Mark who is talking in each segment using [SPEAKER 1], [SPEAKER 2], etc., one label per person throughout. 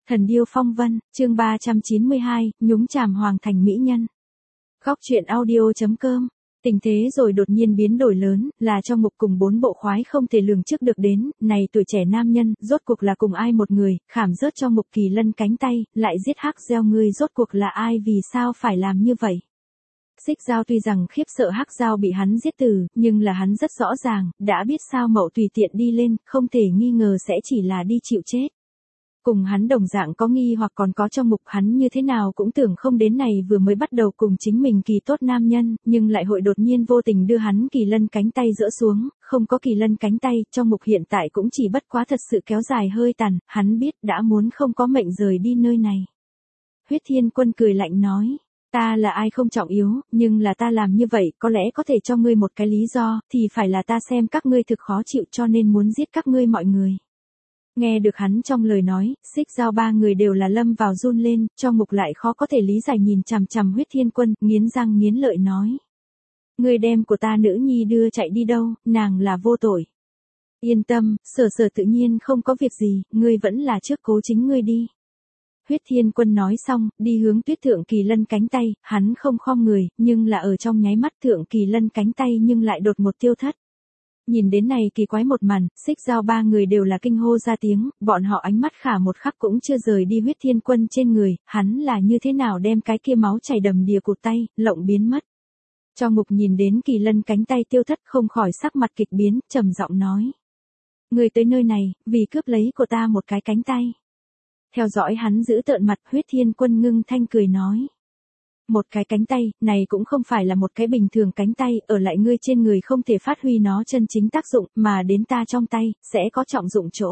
[SPEAKER 1] Thần điêu phong vân, chương 392, nhúng chàm hoàng thành mỹ nhân. Góc truyện audio.com. Tình thế rồi đột nhiên biến đổi lớn, là cho Mục cùng 4 bộ khoái không thể lường trước được đến, này tuổi trẻ nam nhân, rốt cuộc là cùng ai một người, khảm rớt cho Mục Kỳ Lân cánh tay, lại giết Hắc Dao ngươi rốt cuộc là ai, vì sao phải làm như vậy? Xích Dao tuy rằng khiếp sợ Hắc Dao bị hắn giết tử, nhưng là hắn rất rõ ràng, đã biết sao Mậu tùy tiện đi lên, không thể nghi ngờ sẽ chỉ là đi chịu chết. Cùng hắn đồng dạng có nghi hoặc còn có trong Mục, hắn như thế nào cũng tưởng không đến này vừa mới bắt đầu cùng chính mình kỳ tốt nam nhân, nhưng lại hội đột nhiên vô tình đưa hắn Kỳ Lân cánh tay dỡ xuống, không có Kỳ Lân cánh tay, trong Mục hiện tại cũng chỉ bất quá thật sự kéo dài hơi tàn, hắn biết đã muốn không có mệnh rời đi nơi này. Huyết Thiên Quân cười lạnh nói, ta là ai không trọng yếu, nhưng là ta làm như vậy có lẽ có thể cho ngươi một cái lý do, thì phải là ta xem các ngươi thực khó chịu cho nên muốn giết các ngươi mọi người. Nghe được hắn trong lời nói, Xích Dao ba người đều là lâm vào run lên, cho Mục lại khó có thể lý giải nhìn chằm chằm Huyết Thiên Quân, nghiến răng nghiến lợi nói. Ngươi đem của ta nữ nhi đưa chạy đi đâu, nàng là vô tội. Yên tâm, sở tự nhiên không có việc gì, ngươi vẫn là trước cố chính ngươi đi. Huyết Thiên Quân nói xong, đi hướng Tuyết Thượng Kỳ Lân cánh tay, hắn không khom người, nhưng là ở trong nháy mắt Thượng Kỳ Lân cánh tay nhưng lại đột một tiêu thất. Nhìn đến này kỳ quái một màn, Xích Dao ba người đều là kinh hô ra tiếng, bọn họ ánh mắt khả một khắc cũng chưa rời đi Huyết Thiên Quân trên người, hắn là như thế nào đem cái kia máu chảy đầm đìa cụt tay, lộng biến mất. Cho Mục nhìn đến Kỳ Lân cánh tay tiêu thất không khỏi sắc mặt kịch biến, trầm giọng nói. Người tới nơi này, vì cướp lấy của ta một cái cánh tay. Theo dõi hắn giữ tợn mặt, Huyết Thiên Quân ngưng thanh cười nói. Một cái cánh tay, này cũng không phải là một cái bình thường cánh tay, ở lại ngươi trên người không thể phát huy nó chân chính tác dụng, mà đến ta trong tay, sẽ có trọng dụng chỗ.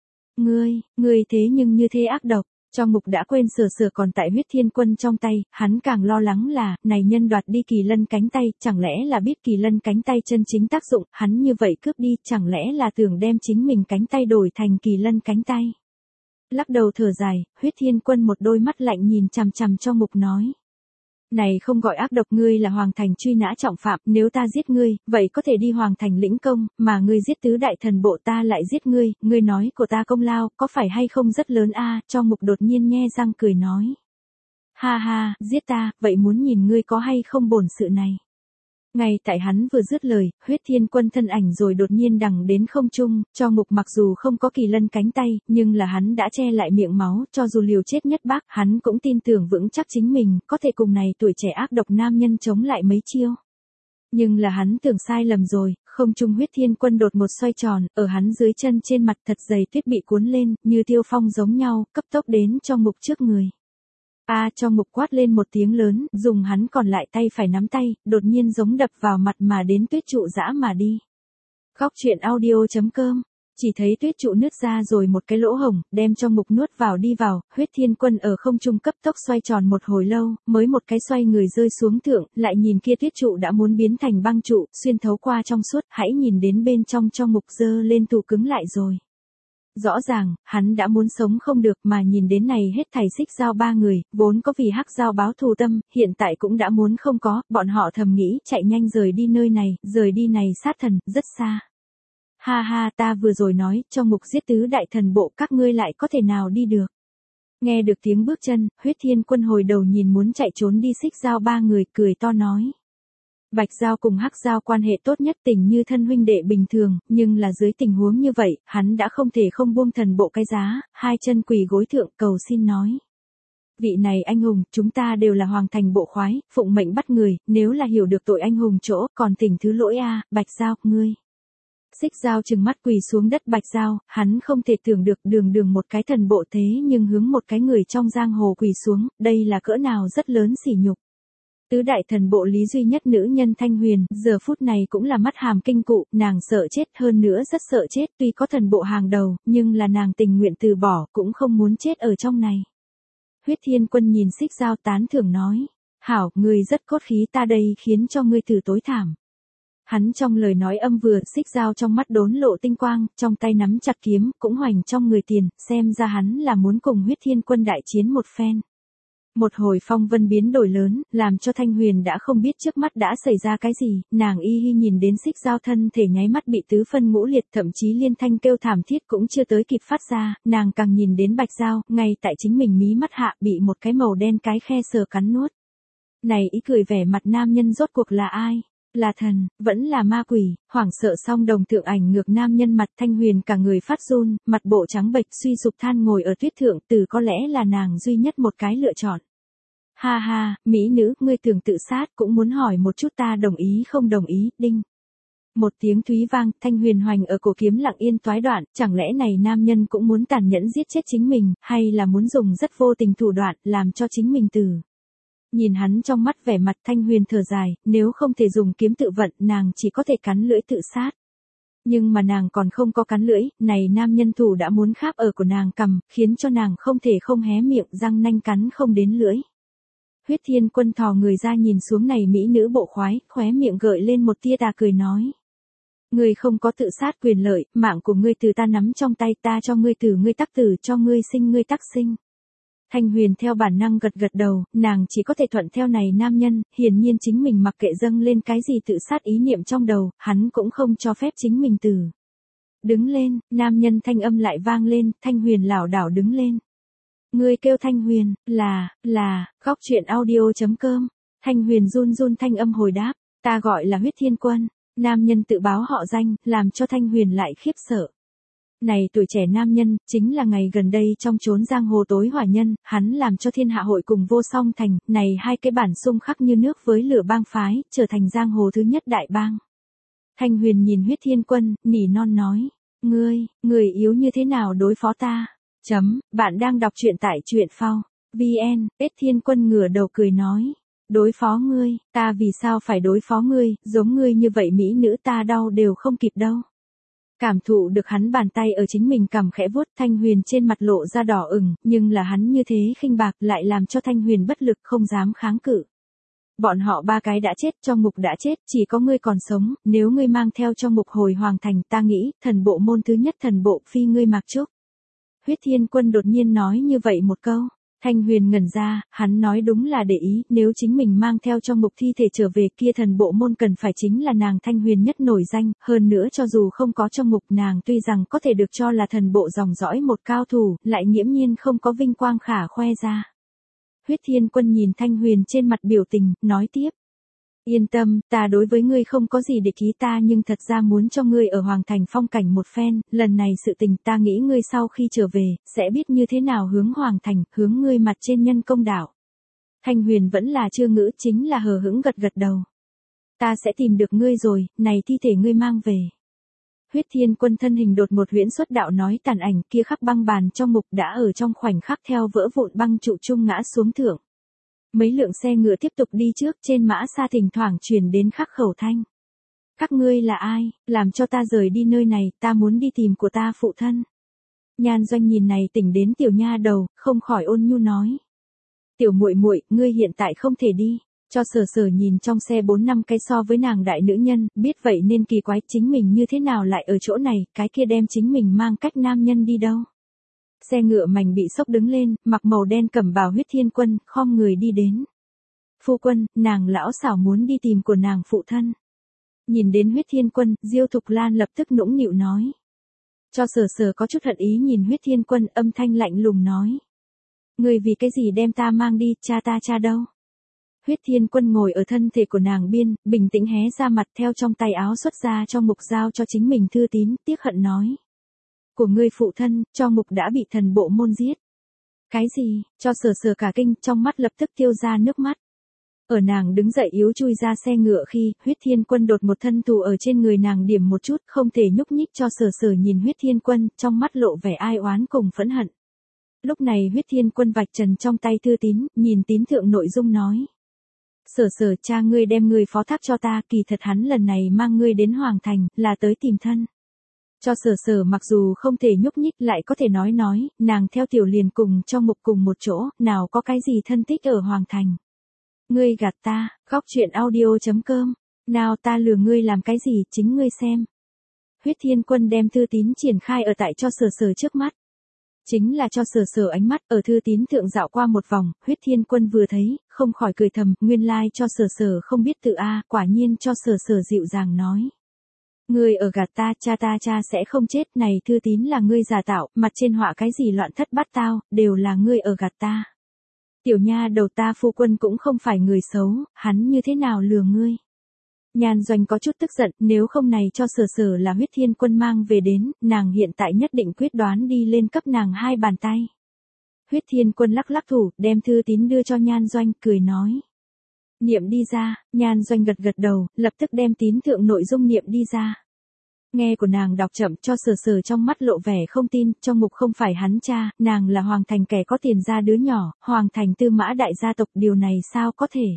[SPEAKER 1] Ngươi thế nhưng như thế ác độc, cho Mục đã quên sờ còn tại Huyết Thiên Quân trong tay, hắn càng lo lắng là, này nhân đoạt đi Kỳ Lân cánh tay, chẳng lẽ là biết Kỳ Lân cánh tay chân chính tác dụng, hắn như vậy cướp đi, chẳng lẽ là tưởng đem chính mình cánh tay đổi thành Kỳ Lân cánh tay. Lắc đầu thở dài, Huyết Thiên Quân một đôi mắt lạnh nhìn chằm chằm cho Mục nói. Này không gọi ác độc, ngươi là hoàng thành truy nã trọng phạm, nếu ta giết ngươi, vậy có thể đi hoàng thành lĩnh công, mà ngươi giết tứ đại thần bộ ta lại giết ngươi nói của ta công lao, có phải hay không rất lớn a? Cho Mục đột nhiên nhe răng cười nói. Ha ha, giết ta, vậy muốn nhìn ngươi có hay không bổn sự này. Ngay tại hắn vừa dứt lời, Huyết Thiên Quân thân ảnh rồi đột nhiên đằng đến không trung, cho Mục mặc dù không có Kỳ Lân cánh tay, nhưng là hắn đã che lại miệng máu, cho dù liều chết nhất bác, hắn cũng tin tưởng vững chắc chính mình, có thể cùng này tuổi trẻ ác độc nam nhân chống lại mấy chiêu. Nhưng là hắn tưởng sai lầm rồi, không trung Huyết Thiên Quân đột một xoay tròn, ở hắn dưới chân trên mặt thật dày tuyết bị cuốn lên, như tiêu phong giống nhau, cấp tốc đến cho Mục trước người. Cho Mục quát lên một tiếng lớn, dùng hắn còn lại tay phải nắm tay, đột nhiên giống đập vào mặt mà đến tuyết trụ dã mà đi. Góc truyện audio.com. Chỉ thấy tuyết trụ nứt ra rồi một cái lỗ hổng, đem cho Mục nuốt vào đi vào, Huyết Thiên Quân ở không trung cấp tốc xoay tròn một hồi lâu, mới một cái xoay người rơi xuống thượng, lại nhìn kia tuyết trụ đã muốn biến thành băng trụ, xuyên thấu qua trong suốt, hãy nhìn đến bên trong cho Mục dơ lên tụ cứng lại rồi. Rõ ràng, hắn đã muốn sống không được mà nhìn đến này hết thảy Xích Dao ba người, vốn có vì Hắc Dao báo thù tâm, hiện tại cũng đã muốn không có, bọn họ thầm nghĩ chạy nhanh rời đi nơi này, rời đi này sát thần, rất xa. Ha ha, ta vừa rồi nói, trong Mục giết tứ đại thần bộ các ngươi lại có thể nào đi được. Nghe được tiếng bước chân, Huyết Thiên Quân hồi đầu nhìn muốn chạy trốn đi Xích Dao ba người, cười to nói. Bạch Dao cùng Hắc Dao quan hệ tốt nhất, tình như thân huynh đệ bình thường, nhưng là dưới tình huống như vậy, hắn đã không thể không buông thần bộ cái giá, hai chân quỳ gối thượng cầu xin nói. Vị này anh hùng, chúng ta đều là hoàng thành bộ khoái, phụng mệnh bắt người, nếu là hiểu được tội anh hùng chỗ, còn thỉnh thứ lỗi Bạch Dao, ngươi. Xích Dao trừng mắt quỳ xuống đất Bạch Dao, hắn không thể tưởng được đường một cái thần bộ thế nhưng hướng một cái người trong giang hồ quỳ xuống, đây là cỡ nào rất lớn sỉ nhục. Tứ đại thần bộ lý duy nhất nữ nhân Thanh Huyền, giờ phút này cũng là mắt hàm kinh cụ, nàng sợ chết hơn nữa rất sợ chết, tuy có thần bộ hàng đầu, nhưng là nàng tình nguyện từ bỏ, cũng không muốn chết ở trong này. Huyết Thiên Quân nhìn Xích Dao tán thưởng nói, hảo, ngươi rất cốt khí, ta đây khiến cho ngươi thử tối thảm. Hắn trong lời nói âm vừa, Xích Dao trong mắt đốn lộ tinh quang, trong tay nắm chặt kiếm, cũng hoành trong người tiền, xem ra hắn là muốn cùng Huyết Thiên Quân đại chiến một phen. Một hồi phong vân biến đổi lớn, làm cho Thanh Huyền đã không biết trước mắt đã xảy ra cái gì, nàng y hi nhìn đến xích giao thân thể nháy mắt bị tứ phân ngũ liệt, thậm chí liên thanh kêu thảm thiết cũng chưa tới kịp phát ra, nàng càng nhìn đến bạch giao, ngay tại chính mình mí mắt hạ bị một cái màu đen cái khe sờ cắn nuốt. Này ý cười vẻ mặt nam nhân rốt cuộc là ai? Là thần, vẫn là ma quỷ, hoảng sợ song đồng thượng ảnh ngược nam nhân mặt. Thanh Huyền cả người phát run, mặt bộ trắng bệch suy sụp than ngồi ở tuyết thượng, từ có lẽ là nàng duy nhất một cái lựa chọn. Ha ha, mỹ nữ, ngươi tưởng tự sát cũng muốn hỏi một chút ta đồng ý không đồng ý, đinh. Một tiếng thúy vang, Thanh Huyền hoành ở cổ kiếm lặng yên toái đoạn, chẳng lẽ này nam nhân cũng muốn tàn nhẫn giết chết chính mình, hay là muốn dùng rất vô tình thủ đoạn, làm cho chính mình từ. Nhìn hắn trong mắt vẻ mặt, Thanh Huyền thở dài, nếu không thể dùng kiếm tự vận, nàng chỉ có thể cắn lưỡi tự sát. Nhưng mà nàng còn không có cắn lưỡi, này nam nhân thủ đã muốn kháp ở của nàng cằm, khiến cho nàng không thể không hé miệng, răng nanh cắn không đến lưỡi. Huyết Thiên Quân thò người ra nhìn xuống này mỹ nữ bộ khoái, khóe miệng gợi lên một tia tà cười nói. Ngươi không có tự sát quyền lợi, mạng của ngươi từ ta nắm trong tay, ta cho ngươi tử ngươi tắc tử, cho ngươi sinh ngươi tắc sinh. Thanh Huyền theo bản năng gật gật đầu, nàng chỉ có thể thuận theo này nam nhân, hiển nhiên chính mình mặc kệ dâng lên cái gì tự sát ý niệm trong đầu, hắn cũng không cho phép chính mình tử. Đứng lên, nam nhân thanh âm lại vang lên, Thanh Huyền lảo đảo đứng lên. Ngươi kêu Thanh Huyền, là, góc chuyện audio.com. Thanh Huyền run run thanh âm hồi đáp, ta gọi là Huyết Thiên Quân. Nam nhân tự báo họ danh, làm cho Thanh Huyền lại khiếp sợ. Này tuổi trẻ nam nhân, chính là ngày gần đây trong chốn giang hồ tối hỏa nhân, hắn làm cho thiên hạ hội cùng vô song thành, này hai cái bản xung khắc như nước với lửa bang phái, trở thành giang hồ thứ nhất đại bang. Thanh Huyền nhìn Huyết Thiên Quân, nỉ non nói, người yếu như thế nào đối phó ta? Bạn đang đọc truyện tại truyện phao. VN, Huyết Thiên Quân ngửa đầu cười nói. Đối phó ngươi, ta vì sao phải đối phó ngươi, giống ngươi như vậy mỹ nữ ta đau đều không kịp đâu. Cảm thụ được hắn bàn tay ở chính mình cằm khẽ vuốt, Thanh Huyền trên mặt lộ ra đỏ ửng, nhưng là hắn như thế khinh bạc lại làm cho Thanh Huyền bất lực không dám kháng cự. Bọn họ ba cái đã chết, Cho Mục đã chết, chỉ có ngươi còn sống, nếu ngươi mang theo Cho Mục hồi hoàng thành, ta nghĩ, thần bộ môn thứ nhất thần bộ phi ngươi Mạc Trúc. Huyết Thiên Quân đột nhiên nói như vậy một câu. Thanh Huyền ngẩn ra, hắn nói đúng là để ý, nếu chính mình mang theo Cho Mục thi thể trở về kia thần bộ môn cần phải chính là nàng Thanh Huyền nhất nổi danh, hơn nữa cho dù không có Cho Mục nàng tuy rằng có thể được cho là thần bộ dòng dõi một cao thủ, lại nghiễm nhiên không có vinh quang khả khoe ra. Huyết Thiên Quân nhìn Thanh Huyền trên mặt biểu tình, nói tiếp. Yên tâm, ta đối với ngươi không có gì để ký ta nhưng thật ra muốn cho ngươi ở Hoàng Thành phong cảnh một phen, lần này sự tình ta nghĩ ngươi sau khi trở về, sẽ biết như thế nào hướng Hoàng Thành, hướng ngươi mặt trên nhân công đạo. Thanh Huyền vẫn là chưa ngữ, chính là hờ hững gật gật đầu. Ta sẽ tìm được ngươi rồi, này thi thể ngươi mang về. Huyết Thiên Quân thân hình đột một huyễn xuất đạo nói tàn ảnh kia khắc băng bàn trong mục đã ở trong khoảnh khắc theo vỡ vụn băng trụ trung ngã xuống thượng. Mấy lượng xe ngựa tiếp tục đi trước, trên mã xa thỉnh thoảng truyền đến khắc khẩu thanh. Các ngươi là ai, làm cho ta rời đi nơi này, ta muốn đi tìm của ta phụ thân. Nhan Doanh nhìn này tỉnh đến tiểu nha đầu, không khỏi ôn nhu nói. Tiểu muội muội, ngươi hiện tại không thể đi. Cho Sở Sở nhìn trong xe 4-5 cái so với nàng đại nữ nhân, biết vậy nên kỳ quái chính mình như thế nào lại ở chỗ này, cái kia đem chính mình mang cách nam nhân đi đâu. Xe ngựa mảnh bị sốc đứng lên, mặc màu đen cẩm bào Huyết Thiên Quân, khom người đi đến. Phu quân, nàng lão xảo muốn đi tìm của nàng phụ thân. Nhìn đến Huyết Thiên Quân, Diêu Thục Lan lập tức nũng nịu nói. Cho Sở Sở có chút hận ý nhìn Huyết Thiên Quân, âm thanh lạnh lùng nói. Người vì cái gì đem ta mang đi, cha ta cha đâu? Huyết Thiên Quân ngồi ở thân thể của nàng biên, bình tĩnh hé ra mặt theo trong tay áo xuất ra Cho Mục giao cho chính mình thư tín, tiếc hận nói. Của ngươi phụ thân, Cho Mục đã bị thần bộ môn giết. Cái gì, Cho Sở Sở cả kinh, trong mắt lập tức tiêu ra nước mắt. Ở nàng đứng dậy yếu chui ra xe ngựa khi, Huyết Thiên Quân đột một thân tù ở trên người nàng điểm một chút, không thể nhúc nhích. Cho Sở Sở nhìn Huyết Thiên Quân, trong mắt lộ vẻ ai oán cùng phẫn hận. Lúc này Huyết Thiên Quân vạch trần trong tay thư tín, nhìn tín thượng nội dung nói. Sở Sở, cha ngươi đem ngươi phó thác cho ta, kỳ thật hắn lần này mang ngươi đến Hoàng Thành, là tới tìm thân. Cho Sở Sở mặc dù không thể nhúc nhích lại có thể nói, nàng theo tiểu liền cùng Cho Mục cùng một chỗ, nào có cái gì thân thích ở Hoàng Thành. Ngươi gạt ta, góc chuyện audio.com, nào ta lừa ngươi làm cái gì, chính ngươi xem. Huyết Thiên Quân đem thư tín triển khai ở tại Cho Sở Sở trước mắt. Chính là cho Sở Sở ánh mắt ở thư tín thượng dạo qua một vòng, Huyết Thiên Quân vừa thấy, không khỏi cười thầm, nguyên lai cho Sở Sở không biết tự a, quả nhiên cho Sở Sở dịu dàng nói. Ngươi ở gạt ta cha sẽ không chết, này thư tín là ngươi giả tạo, mặt trên họa cái gì loạn thất bát tao, đều là ngươi ở gạt ta. Tiểu nha đầu, ta phu quân cũng không phải người xấu, hắn như thế nào lừa ngươi. Nhan Doanh có chút tức giận, nếu không này cho Sở Sở là Huyết Thiên Quân mang về đến, nàng hiện tại nhất định quyết đoán đi lên cấp nàng 2 bàn tay. Huyết Thiên Quân lắc lắc thủ, đem thư tín đưa cho Nhan Doanh, cười nói. Niệm đi ra, Nhan Doanh gật gật đầu, lập tức đem tín thượng nội dung niệm đi ra. Nghe của nàng đọc chậm, cho Sở Sở trong mắt lộ vẻ không tin, trong mục không phải hắn cha, nàng là Hoàng Thành kẻ có tiền ra đứa nhỏ, Hoàng Thành Tư Mã đại gia tộc, điều này sao có thể.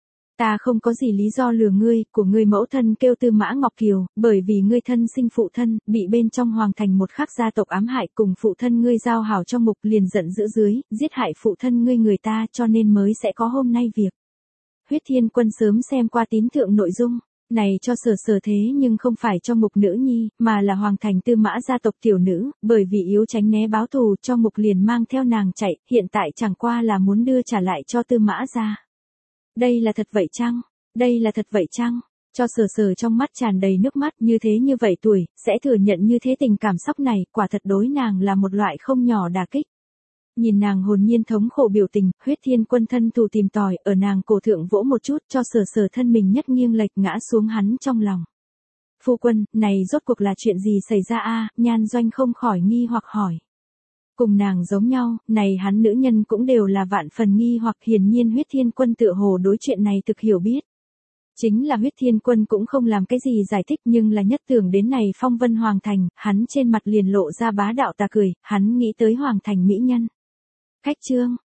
[SPEAKER 1] Ta không có gì lý do lừa ngươi, của ngươi mẫu thân kêu Tư Mã Ngọc Kiều, bởi vì ngươi thân sinh phụ thân, bị bên trong Hoàng Thành một khác gia tộc ám hại, cùng phụ thân ngươi giao hảo trong mục liền giận dữ dưới, giết hại phụ thân ngươi người ta, cho nên mới sẽ có hôm nay việc. Huyết Thiên Quân sớm xem qua tín thượng nội dung, này cho Sở Sở thế nhưng không phải cho mục nữ nhi, mà là Hoàng Thành Tư Mã gia tộc tiểu nữ, bởi vì yếu tránh né báo thù, cho mục liền mang theo nàng chạy, hiện tại chẳng qua là muốn đưa trả lại cho Tư Mã gia. Đây là thật vậy chăng? Đây là thật vậy chăng? Cho Sở Sở trong mắt tràn đầy nước mắt, như thế như vậy tuổi, sẽ thừa nhận như thế tình cảm sốc này, quả thật đối nàng là một loại không nhỏ đả kích. Nhìn nàng hồn nhiên thống khổ biểu tình, Huyết Thiên Quân thân thủ tìm tòi, ở nàng cổ thượng vỗ một chút, cho Sở Sở thân mình nhất nghiêng lệch ngã xuống hắn trong lòng. Phu quân, này rốt cuộc là chuyện gì xảy ra a? Nhan Doanh không khỏi nghi hoặc hỏi. Cùng nàng giống nhau, này hắn nữ nhân cũng đều là vạn phần nghi hoặc, hiển nhiên Huyết Thiên Quân tựa hồ đối chuyện này thực hiểu biết. Chính là Huyết Thiên Quân cũng không làm cái gì giải thích, nhưng là nhất tưởng đến này phong vân Hoàng Thành, hắn trên mặt liền lộ ra bá đạo tà cười, hắn nghĩ tới Hoàng Thành mỹ nhân. Khách chương